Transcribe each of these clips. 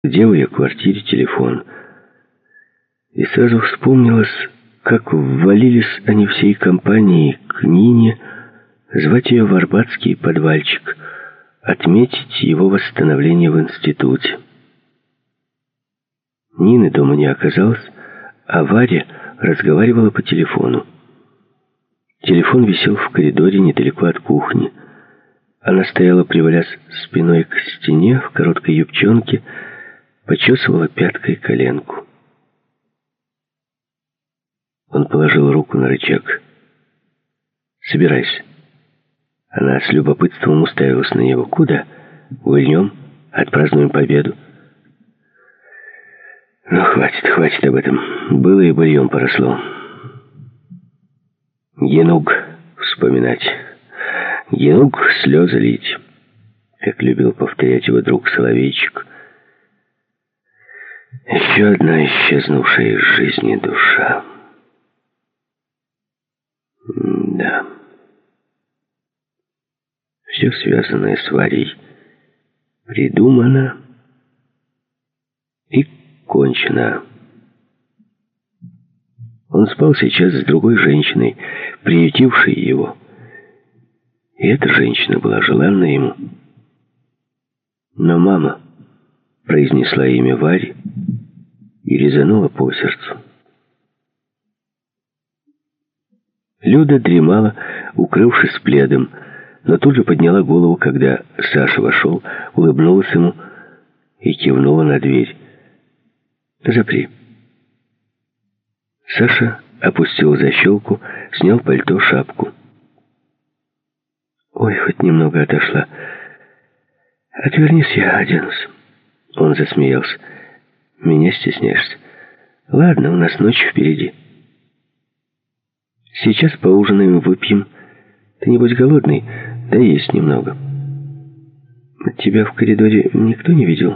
где в ее квартире телефон. И сразу вспомнилось, как ввалились они всей компанией к Нине, звать ее в арбатский подвальчик, отметить его восстановление в институте. Нины дома не оказалось, а Варя разговаривала по телефону. Телефон висел в коридоре недалеко от кухни. Она стояла, привалясь спиной к стене, в короткой юбчонке, почесывала пяткой коленку. Он положил руку на рычаг. «Собирайся». Она с любопытством уставилась на него. «Куда? Гульнем? Отпразднуем победу?» «Ну, хватит об этом. Было и быльем поросло. Генуг вспоминать. Генуг слезы лить», как любил повторять его друг Соловейчик. Еще одна исчезнувшая из жизни душа. Да. Все связанное с Варей придумано и кончено. Он спал сейчас с другой женщиной, приютившей его. И эта женщина была желанна ему. Но мама произнесла имя Вари и резанула по сердцу. Люда дремала, укрывшись пледом, но тут же подняла голову, когда Саша вошел, улыбнулась ему и кивнула на дверь. «Запри». Саша опустил защелку, снял пальто, шапку. «Ой, хоть немного отошла. Отвернись, я оденусь». Он засмеялся. «Меня стесняешься? Ладно, у нас ночь впереди. Сейчас поужинаем, выпьем. Ты не будь голодный, да есть немного. Тебя в коридоре никто не видел?»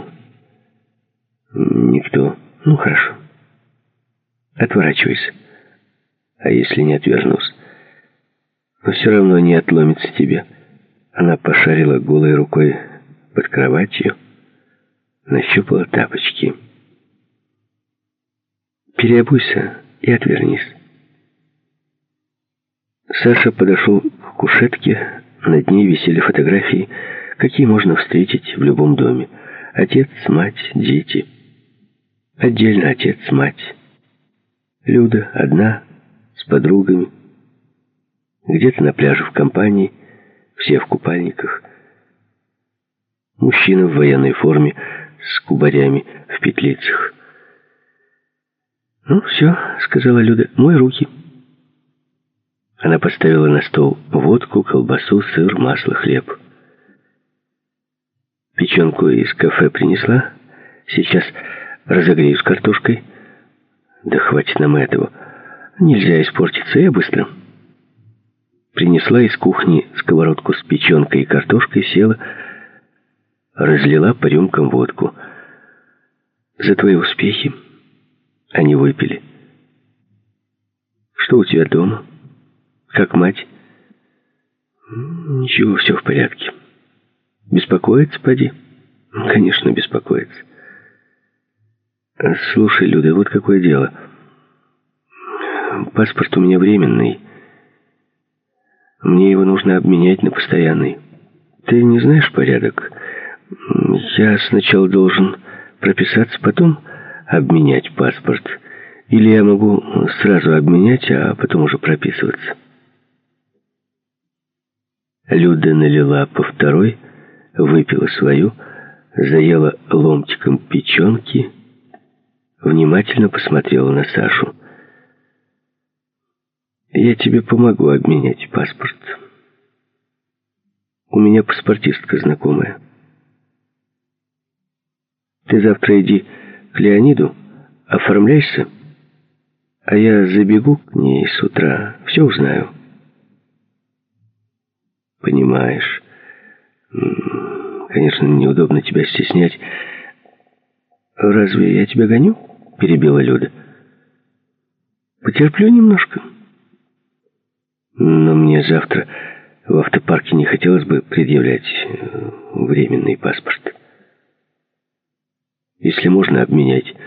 «Никто. Ну, хорошо. Отворачивайся. А если не отвернусь? Но все равно не отломится тебе». Она пошарила голой рукой под кроватью, нащупала тапочки. «Переобуйся и отвернись». Саша подошел к кушетке, над ней висели фотографии, какие можно встретить в любом доме. Отец, мать, дети. Отдельно отец, мать. Люда одна, с подругами. Где-то на пляже в компании, все в купальниках. Мужчина в военной форме, с кубарями в петлицах. «Ну, все», — сказала Люда, — «мой руки». Она поставила на стол водку, колбасу, сыр, масло, хлеб. «Печенку из кафе принесла? Сейчас разогрею с картошкой». «Да хватит нам этого. Нельзя испортиться, я быстро». Принесла из кухни сковородку с печенкой и картошкой, села, разлила по рюмкам водку. «За твои успехи». Они выпили. «Что у тебя дома? Как мать?» «Ничего, все в порядке». «Беспокоится, поди?» «Конечно, беспокоится». «Слушай, Люда, вот какое дело. Паспорт у меня временный. Мне его нужно обменять на постоянный. Ты не знаешь порядок? Я сначала должен прописаться, потом обменять паспорт. Или я могу сразу обменять, а потом уже прописываться». Люда налила по второй, выпила свою, заела ломтиком печенки, внимательно посмотрела на Сашу. «Я тебе помогу обменять паспорт. У меня паспортистка знакомая. Ты завтра иди к Леониду, оформляйся, а я забегу к ней с утра, все узнаю». «Понимаешь, конечно, неудобно тебя стеснять». «Разве я тебя гоню?» — перебила Люда. «Потерплю немножко. Но мне завтра в автопарке не хотелось бы предъявлять временный паспорт». Если можно, обменять.